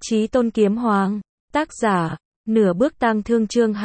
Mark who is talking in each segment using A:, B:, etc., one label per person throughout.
A: Chí Tôn Kiếm Hoàng, tác giả, Nửa Bước Tang Thương chương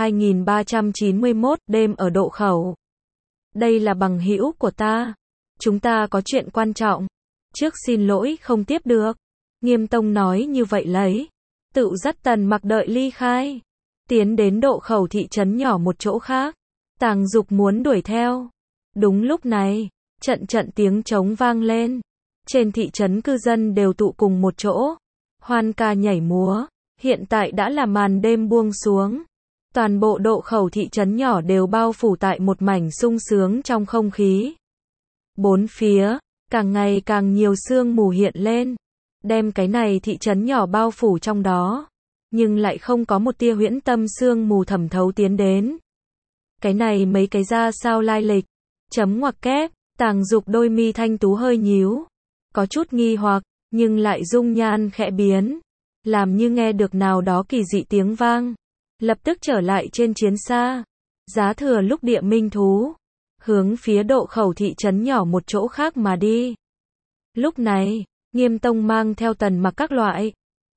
A: 2391, đêm ở Độ Khẩu. Đây là bằng hữu của ta. Chúng ta có chuyện quan trọng. Trước xin lỗi không tiếp được. Nghiêm Tông nói như vậy lấy. Tự dắt Tần Mặc đợi ly khai. Tiến đến Độ Khẩu thị trấn nhỏ một chỗ khác. Tàng Dục muốn đuổi theo. Đúng lúc này, trận tiếng trống vang lên. Trên thị trấn cư dân đều tụ cùng một chỗ. Hoan ca nhảy múa, hiện tại đã là màn đêm buông xuống. Toàn bộ Độ Khẩu thị trấn nhỏ đều bao phủ tại một mảnh sung sướng trong không khí. Bốn phía, càng ngày càng nhiều sương mù hiện lên, đem cái này thị trấn nhỏ bao phủ trong đó, nhưng lại không có một tia huyễn tâm sương mù thẩm thấu tiến đến. Cái này mấy cái ra sao lai lịch? Chấm ngoặc kép, Tàng Dục đôi mi thanh tú hơi nhíu, có chút nghi hoặc, nhưng lại dung nhan khẽ biến, làm như nghe được nào đó kỳ dị tiếng vang, lập tức trở lại trên chiến xa, giá thừa lúc địa minh thú, hướng phía Độ Khẩu thị trấn nhỏ một chỗ khác mà đi. Lúc này, Nghiêm Tông mang theo Tần Mặc các loại,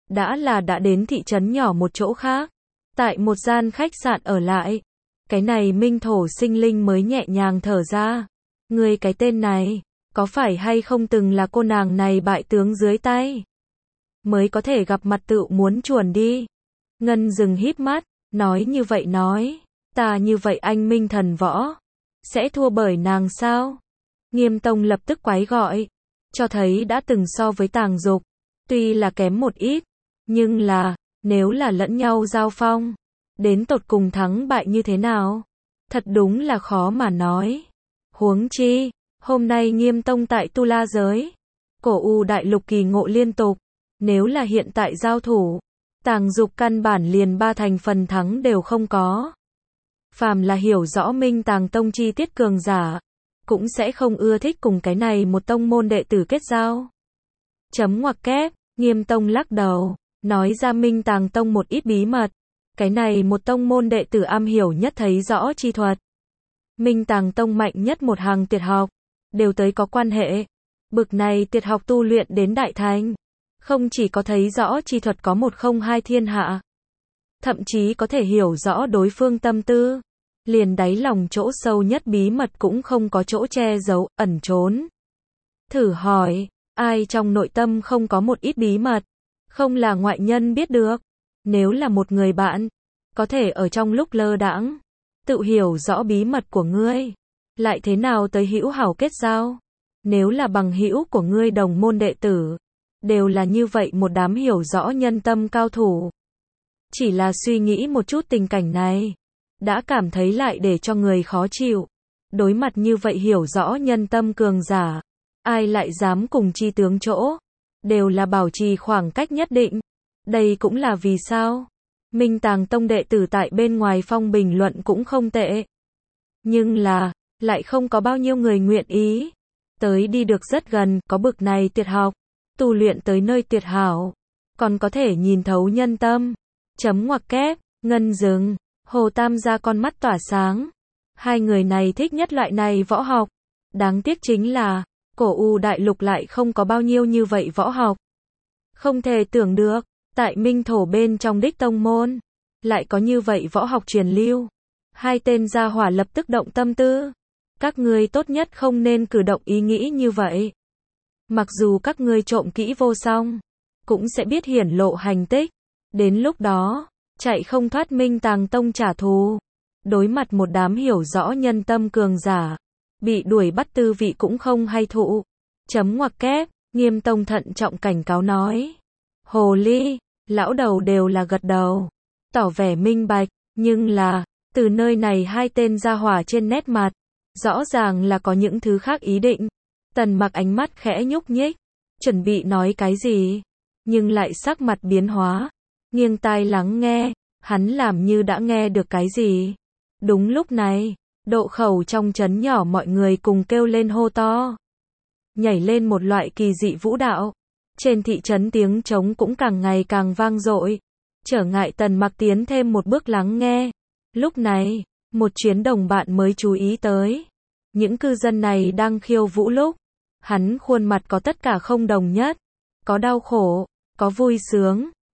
A: đã đến thị trấn nhỏ một chỗ khác, tại một gian khách sạn ở lại. Cái này minh thổ sinh linh mới nhẹ nhàng thở ra. Người cái tên này, có phải hay không từng là cô nàng này bại tướng dưới tay? Mới có thể gặp mặt tự muốn chuồn đi. Ngân Dừng híp mắt, nói như vậy nói. Ta như vậy anh minh thần võ. Sẽ thua bởi nàng sao? Nghiêm Tông lập tức quái gọi. Cho thấy đã từng so với Tàng Dục. Tuy là kém một ít. Nhưng là, nếu là lẫn nhau giao phong. Đến tột cùng thắng bại như thế nào? Thật đúng là khó mà nói. Huống chi, hôm nay Nghiêm Tông tại Tu La giới. Cổ U đại lục kỳ ngộ liên tục. Nếu là hiện tại giao thủ, Tàng Dục căn bản liền 3 thành phần thắng đều không có. Phàm là hiểu rõ Minh Tàng Tông chi tiết cường giả, cũng sẽ không ưa thích cùng cái này một tông môn đệ tử kết giao. Chấm ngoặc kép, Nghiêm Tông lắc đầu, nói ra Minh Tàng Tông một ít bí mật. Cái này một tông môn đệ tử am hiểu nhất thấy rõ chi thuật. Minh Tàng Tông mạnh nhất một hàng tuyệt học, đều tới có quan hệ. Bực này tuyệt học tu luyện đến đại thành, không chỉ có thấy rõ chi thuật có 102 thiên hạ, thậm chí có thể hiểu rõ đối phương tâm tư, liền đáy lòng chỗ sâu nhất bí mật cũng không có chỗ che giấu, ẩn trốn. Thử hỏi, ai trong nội tâm không có một ít bí mật, không là ngoại nhân biết được. Nếu là một người bạn, có thể ở trong lúc lơ đãng, tự hiểu rõ bí mật của ngươi, lại thế nào tới hữu hảo kết giao? Nếu là bằng hữu của ngươi đồng môn đệ tử, đều là như vậy một đám hiểu rõ nhân tâm cao thủ. Chỉ là suy nghĩ một chút tình cảnh này, đã cảm thấy lại để cho người khó chịu. Đối mặt như vậy hiểu rõ nhân tâm cường giả, ai lại dám cùng chi tướng chỗ, đều là bảo trì khoảng cách nhất định. Đây cũng là vì sao Minh Tàng Tông đệ tử tại bên ngoài phong bình luận cũng không tệ. Nhưng là, lại không có bao nhiêu người nguyện ý tới đi được rất gần, có bực này tuyệt học, tu luyện tới nơi tuyệt hảo, còn có thể nhìn thấu nhân tâm. Chấm ngoặc kép, Ngân Dừng, Hồ Tam gia con mắt tỏa sáng. Hai người này thích nhất loại này võ học. Đáng tiếc chính là, Cổ U đại lục lại không có bao nhiêu như vậy võ học. Không thể tưởng được, tại Minh thổ bên trong đích tông môn, lại có như vậy võ học truyền lưu. Hai tên gia hỏa lập tức động tâm tư. Các ngươi tốt nhất không nên cử động ý nghĩ như vậy. Mặc dù các ngươi trộm kỹ vô song, cũng sẽ biết hiển lộ hành tích. Đến lúc đó, chạy không thoát Minh Tàng Tông trả thù. Đối mặt một đám hiểu rõ nhân tâm cường giả, bị đuổi bắt tư vị cũng không hay thụ. Chấm ngoặc kép, Nghiêm Tông thận trọng cảnh cáo nói. Hồ ly, lão đầu đều là gật đầu, tỏ vẻ minh bạch, nhưng là, từ nơi này hai tên gia hỏa trên nét mặt, rõ ràng là có những thứ khác ý định. Tần Mặc ánh mắt khẽ nhúc nhích, chuẩn bị nói cái gì, nhưng lại sắc mặt biến hóa, nghiêng tai lắng nghe, hắn làm như đã nghe được cái gì. Đúng lúc này, Độ Khẩu trong trấn nhỏ mọi người cùng kêu lên hô to, nhảy lên một loại kỳ dị vũ đạo. Trên thị trấn tiếng trống cũng càng ngày càng vang dội, trở ngại Tần Mặc tiến thêm một bước lắng nghe. Lúc này, một chuyến đồng bạn mới chú ý tới. Những cư dân này đang khiêu vũ lúc, hắn khuôn mặt có tất cả không đồng nhất. Có đau khổ, có vui sướng,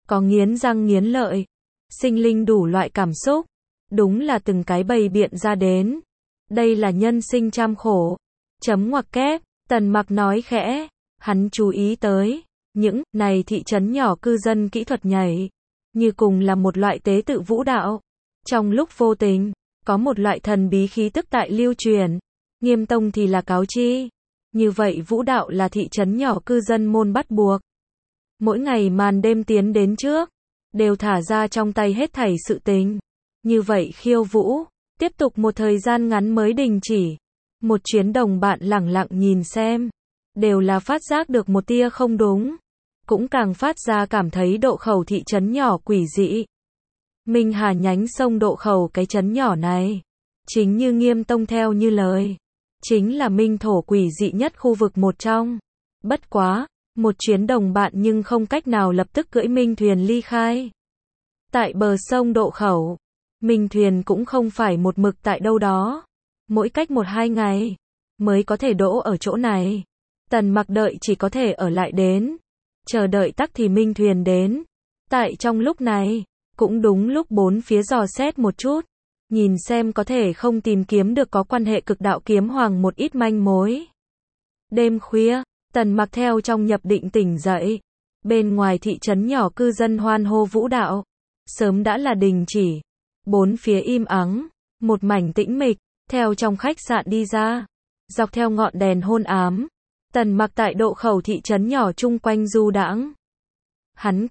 A: có nghiến răng nghiến lợi, sinh linh đủ loại cảm xúc, đúng là từng cái bày biện ra đến. Đây là nhân sinh trăm khổ. Chấm ngoặc kép, Tần Mặc nói khẽ, hắn chú ý tới, những này thị trấn nhỏ cư dân kỹ thuật nhảy, như cùng là một loại tế tự vũ đạo. Trong lúc vô tình, có một loại thần bí khí tức tại lưu truyền, Nghiêm tông thì là cáo chi. Như vậy vũ đạo là thị trấn nhỏ cư dân môn bắt buộc. Mỗi ngày màn đêm tiến đến trước, đều thả ra trong tay hết thảy sự tình. Như vậy khiêu vũ, tiếp tục một thời gian ngắn mới đình chỉ. Một chuyến đồng bạn lẳng lặng nhìn xem, đều là phát giác được một tia không đúng. Cũng càng phát ra cảm thấy độ khẩu thị trấn nhỏ quỷ dị. Minh Hà nhánh sông độ khẩu cái trấn nhỏ này, chính như Nghiêm tông theo như lời, chính là minh thổ quỷ dị nhất khu vực một trong. Bất quá, một chuyến đồng bạn nhưng không cách nào lập tức cưỡi minh thuyền ly khai. Tại bờ sông độ khẩu, minh thuyền cũng không phải một mực tại đâu đó. Mỗi cách 1-2 ngày, mới có thể đỗ ở chỗ này. Tần Mặc đợi chỉ có thể ở lại đến. Chờ đợi tắc thì minh thuyền đến. Tại trong lúc này, cũng đúng lúc bốn phía dò xét một chút. Nhìn xem có thể không tìm kiếm được có quan hệ cực đạo kiếm hoàng một ít manh mối. Đêm khuya, Tần Mặc theo trong nhập định tỉnh dậy. Bên ngoài thị trấn nhỏ cư dân hoan hô vũ đạo. Sớm đã là đình chỉ. Bốn phía im ắng. Một mảnh tĩnh mịch. Theo trong khách sạn đi ra. Dọc theo ngọn đèn hôn ám. Tần Mặc tại độ khẩu thị trấn nhỏ chung quanh du đãng. Hắn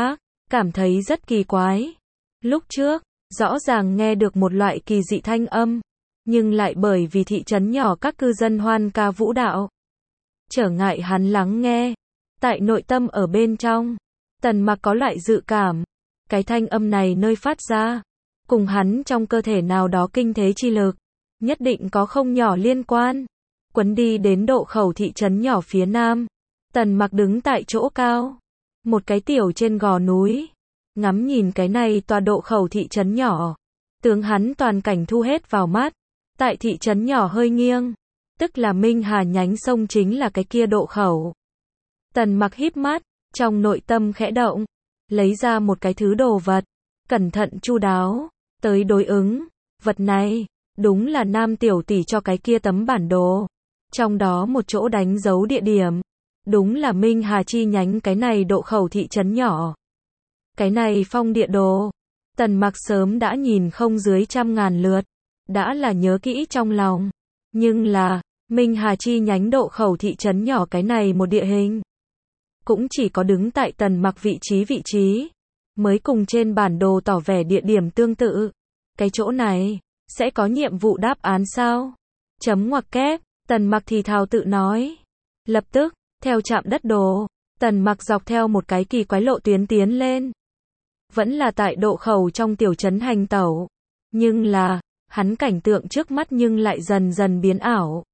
A: cảm thấy rất kỳ quái. Lúc trước, rõ ràng nghe được một loại kỳ dị thanh âm, nhưng lại bởi vì thị trấn nhỏ các cư dân hoan ca vũ đạo, trở ngại hắn lắng nghe. Tại nội tâm ở bên trong, Tần Mặc có loại dự cảm, cái thanh âm này nơi phát ra, cùng hắn trong cơ thể nào đó kinh thế chi lực, nhất định có không nhỏ liên quan. Quấn đi đến độ khẩu thị trấn nhỏ phía nam, Tần Mặc đứng tại chỗ cao, một cái tiểu trên gò núi, ngắm nhìn cái này tòa độ khẩu thị trấn nhỏ. Tướng hắn toàn cảnh thu hết vào mắt. Tại thị trấn nhỏ hơi nghiêng, tức là Minh Hà nhánh sông chính là cái kia độ khẩu. Tần Mặc híp mắt, trong nội tâm khẽ động, lấy ra một cái thứ đồ vật, cẩn thận chu đáo, tới đối ứng. Vật này, đúng là Nam tiểu tỷ cho cái kia tấm bản đồ. Trong đó một chỗ đánh dấu địa điểm, đúng là Minh Hà chi nhánh cái này độ khẩu thị trấn nhỏ. Cái này phong địa đồ, Tần Mặc sớm đã nhìn không dưới 100.000 lượt, đã là nhớ kỹ trong lòng. Nhưng là, Minh Hà chi nhánh độ khẩu thị trấn nhỏ cái này một địa hình, cũng chỉ có đứng tại Tần Mặc vị trí, mới cùng trên bản đồ tỏ vẻ địa điểm tương tự. Cái chỗ này, sẽ có nhiệm vụ đáp án sao? Chấm ngoặc kép, Tần Mặc thì thào tự nói. Lập tức, theo chạm đất đồ, Tần Mặc dọc theo một cái kỳ quái lộ tuyến tiến lên. Vẫn là tại độ khẩu trong tiểu trấn hành tẩu. Nhưng là, hắn cảnh tượng trước mắt nhưng lại dần dần biến ảo.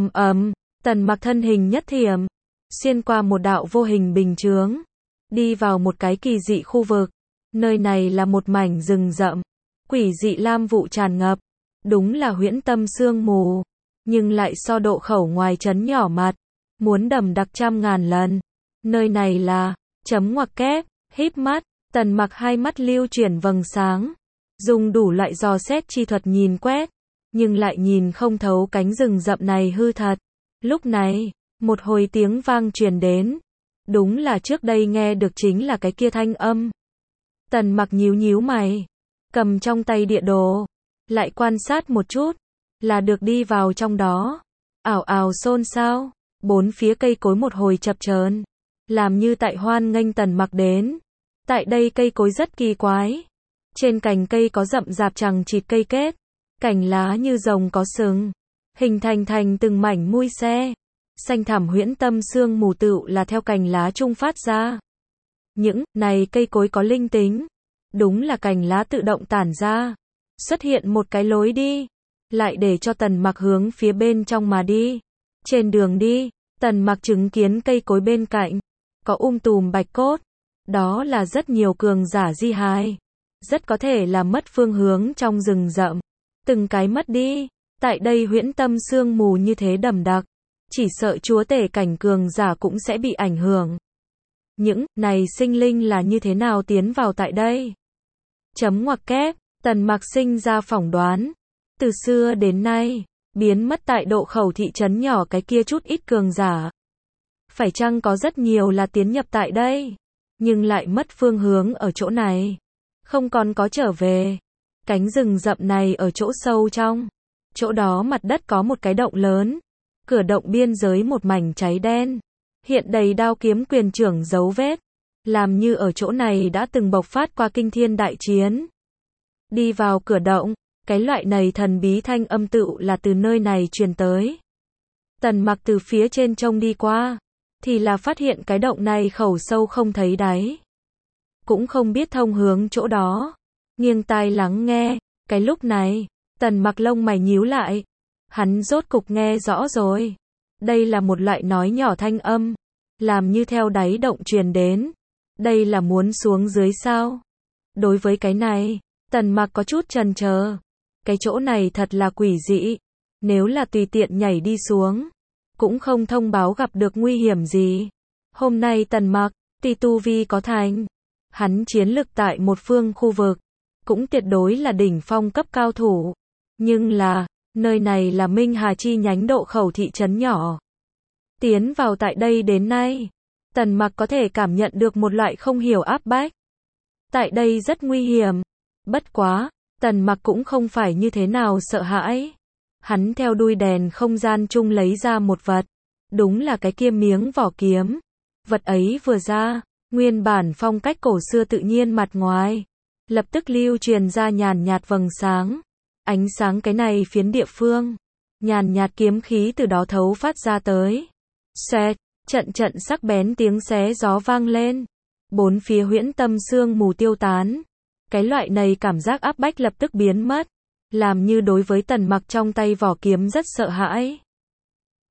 A: Tần Mặc thân hình nhất thiểm, xuyên qua một đạo vô hình bình chướng, đi vào một cái kỳ dị khu vực. Nơi này là một mảnh rừng rậm, quỷ dị lam vụ tràn ngập, đúng là huyễn tâm sương mù, nhưng lại so độ khẩu ngoài trấn nhỏ mặt, muốn đậm đặc 100.000 lần. Nơi này là, chấm ngoặc kép, híp mắt, Tần Mặc hai mắt lưu chuyển vầng sáng, dùng đủ loại dò xét chi thuật nhìn quét, nhưng lại nhìn không thấu cánh rừng rậm này hư thật. Lúc này, một hồi tiếng vang truyền đến, đúng là trước đây nghe được chính là cái kia thanh âm. Tần Mặc nhíu mày, cầm trong tay địa đồ, lại quan sát một chút, là được đi vào trong đó. Ảo ảo xôn xao, bốn phía cây cối một hồi chập chờn, làm như tại hoan nghênh Tần Mặc đến. Tại đây cây cối rất kỳ quái. Trên cành cây có rậm rạp chằng chịt cây kết, cành lá như rồng có sừng, hình thành từng mảnh mui xe. Xanh thẳm huyễn tâm sương mù tựu là theo cành lá trung phát ra. Những này cây cối có linh tính, đúng là cành lá tự động tản ra, xuất hiện một cái lối đi, lại để cho Tần Mặc hướng phía bên trong mà đi. Trên đường đi, Tần Mặc chứng kiến cây cối bên cạnh có tùm bạch cốt, đó là rất nhiều cường giả di hài, rất có thể là mất phương hướng trong rừng rậm, từng cái mất đi. Tại đây huyễn tâm sương mù như thế đậm đặc, chỉ sợ chúa tể cảnh cường giả cũng sẽ bị ảnh hưởng. Những này sinh linh là như thế nào tiến vào tại đây? Chấm ngoặc kép, Tần Mặc sinh ra phỏng đoán. Từ xưa đến nay, biến mất tại độ khẩu thị trấn nhỏ cái kia chút ít cường giả. Phải chăng có rất nhiều là tiến nhập tại đây, nhưng lại mất phương hướng ở chỗ này, không còn có trở về. Cánh rừng rậm này ở chỗ sâu trong, chỗ đó mặt đất có một cái động lớn, cửa động biên giới một mảnh cháy đen, hiện đầy đao kiếm quyền trưởng dấu vết, làm như ở chỗ này đã từng bộc phát qua kinh thiên đại chiến. Đi vào cửa động, cái loại này thần bí thanh âm tựu là từ nơi này truyền tới. Tần Mặc từ phía trên trông đi qua, thì là phát hiện cái động này khẩu sâu không thấy đáy, cũng không biết thông hướng chỗ đó. Nghiêng tai lắng nghe, cái lúc này, Tần Mặc lông mày nhíu lại. Hắn rốt cục nghe rõ rồi. Đây là một loại nói nhỏ thanh âm, làm như theo đáy động truyền đến. Đây là muốn xuống dưới sao? Đối với cái này, Tần Mặc có chút chần chờ. Cái chỗ này thật là quỷ dị. Nếu là tùy tiện nhảy đi xuống, cũng không thông báo gặp được nguy hiểm gì. Hôm nay Tần Mặc, tuy tu vi có thành, hắn chiến lực tại một phương khu vực, cũng tuyệt đối là đỉnh phong cấp cao thủ. Nhưng là, nơi này là Minh Hà chi nhánh độ khẩu thị trấn nhỏ. Tiến vào tại đây đến nay, Tần Mặc có thể cảm nhận được một loại không hiểu áp bách. Tại đây rất nguy hiểm. Bất quá, Tần Mặc cũng không phải như thế nào sợ hãi. Hắn theo đuôi đèn không gian chung lấy ra một vật. Đúng là cái kia miếng vỏ kiếm. Vật ấy vừa ra, nguyên bản phong cách cổ xưa tự nhiên mặt ngoài, lập tức lưu truyền ra nhàn nhạt vầng sáng. Ánh sáng cái này phiến địa phương, nhàn nhạt kiếm khí từ đó thấu phát ra tới. Xẹt, trận trận sắc bén tiếng xé gió vang lên. Bốn phía huyễn tâm sương mù tiêu tán. Cái loại này cảm giác áp bách lập tức biến mất, làm như đối với Tần Mặc trong tay vỏ kiếm rất sợ hãi.